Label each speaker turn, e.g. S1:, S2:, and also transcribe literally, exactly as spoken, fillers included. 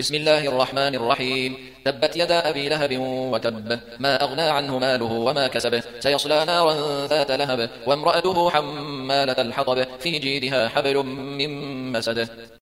S1: بسم الله الرحمن الرحيم. تبت يدا أبي لهب وتب، ما أغنى عنه ماله وما كسب، سيصلى نارا ذات لهب، وامرأته حمالة الحطب، في جيدها حبل من مسد.